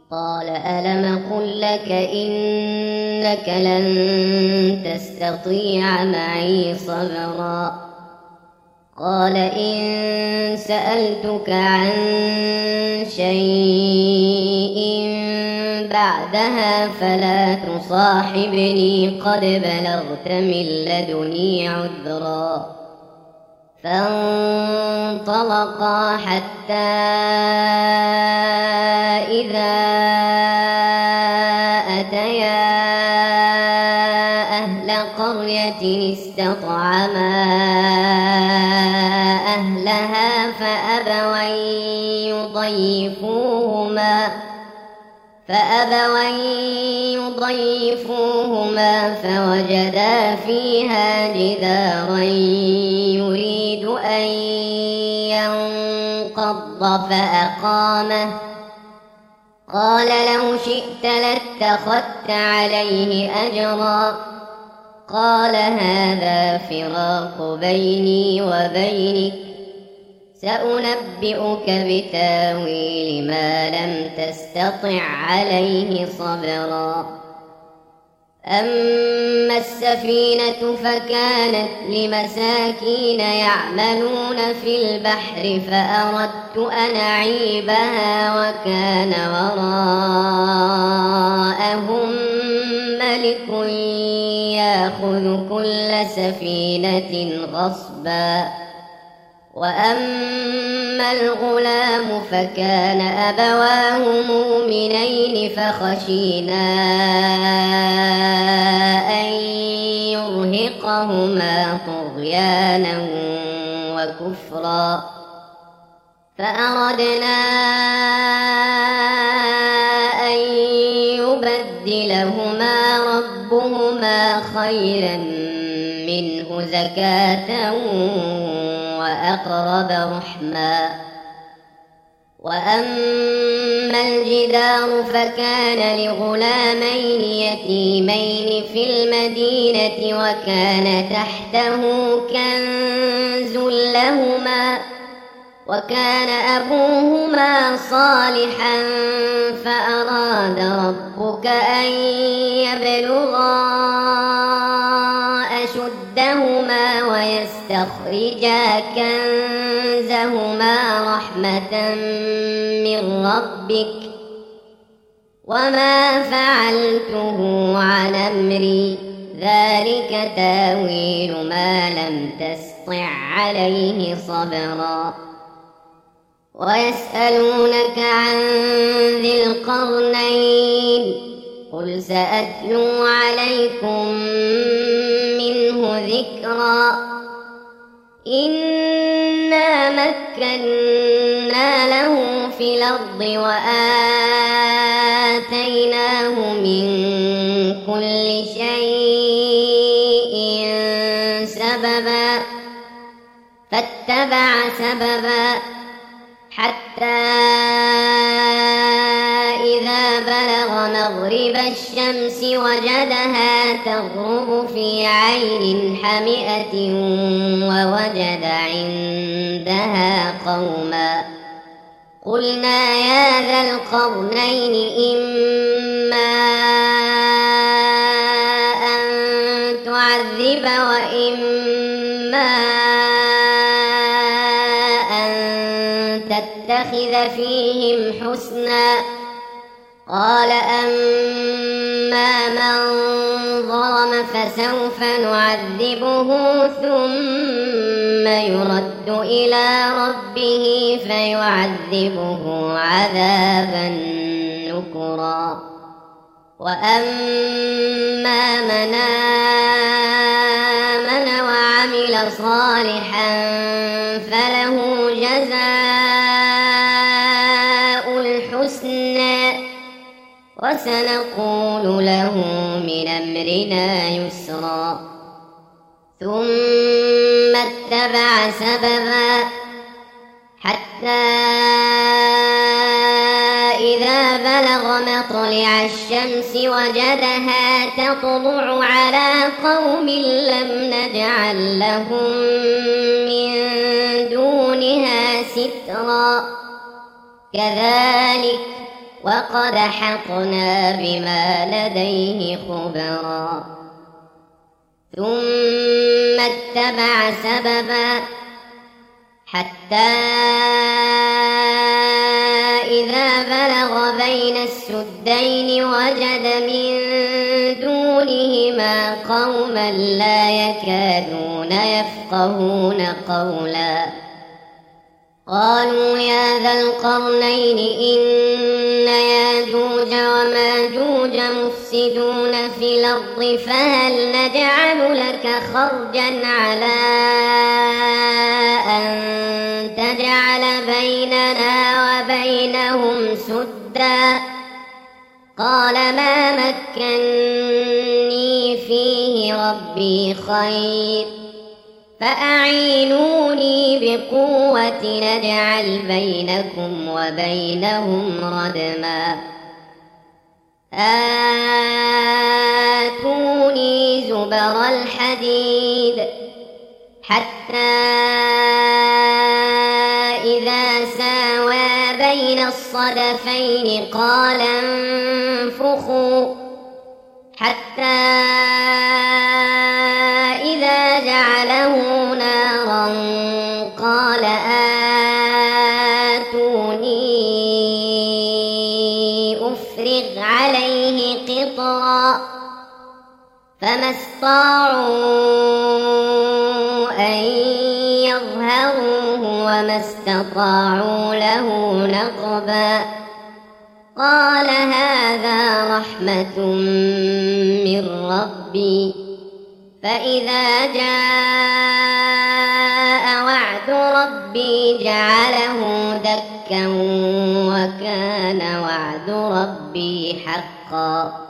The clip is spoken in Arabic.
قال ألم قل لك إنك لن تستطيع معي صبرا قال إن سألتك عن شيء بعدها فلا تصاحبني قد بلغت من لدني عذرا فانطلقا حتى إذا أتيا أهل قرية استطعما أهلها فأبوا يضيفوهما فوجدا فيها جدارا يريد أن ينقض فأقامه قال لو شئت لاتخذت عليه أجرا قال هذا فراق بيني وبينك سأنبئك بتاويل ما لم تستطع عليه صبرا أما السفينة فكانت لمساكين يعملون في البحر فأردت أن أعيبها وكان وراءهم ملك يأخذ كل سفينة غصبا وأما الغلام فكان أبواه مؤمنين فخشينا أن يرهقهما طغيانا وكفرا فأردنا أن يبدلهما ربهما خيرا منه زكاة وأقرب رحما وأما الجدار فكان لغلامين يتيمين في المدينة وكان تحته كنز لهما وكان أبوهما صالحا فأراد ربك أن يبلغا أشدهما ويستخرجا كنزهما رحمة من ربك وما فعلته عن أمري ذلك تاويل ما لم تسطع عليه صبرا ويسألونك عن ذي القرنين قل سأتلو عليكم منه ذكرا إنا مكنا له في الأرض وآتيناه من كل شيء سببا فاتبع سببا حتى إذا بلغ مغرب الشمس وجدها تغرب في عين حمئة ووجد عندها قوما قلنا يا ذا القرنين إما أن تعذب وإما تتخذ فيهم حسنا قال أما من ظلم فسوف نعذبه ثم يرد إلى ربه فيعذبه عذابا نكرا وأما من آمن وعمل صالحا فله جزاء الحسنى وسنقول له من أمرنا يسرا ثم اتبع سببا حتى إذا بلغ مطلع الشمس وجدها تطلع على قوم لم نجعل لهم من دونها سترا كذلك وقد أحطنا بما لديه خبرا ثم اتبع سببا حتى إذا بلغ بين السدين وجد من دونهما قوما لا يكادون يفقهون قولا قالوا يا ذا القرنين إن ياجوج وماجوج مفسدون في الأرض فهل نجعل لك خرجا على أن تجعل بيننا وبينهم سدا قال ما مكني فيه ربي خير فأعينوني بقوة نجعل بينكم وبينهم ردما آتوني زبر الحديد حتى إذا ساوى بين الصدفين قال انفخوا حتى إذا جعله نارا قال آتوني أفرغ عليه قطرا فما استطاعوا أن يظهروه وما استطاعوا له نقبا قال هذا رحمة من ربي فإذا جاء وعد ربي جعله دكا وكان وعد ربي حقا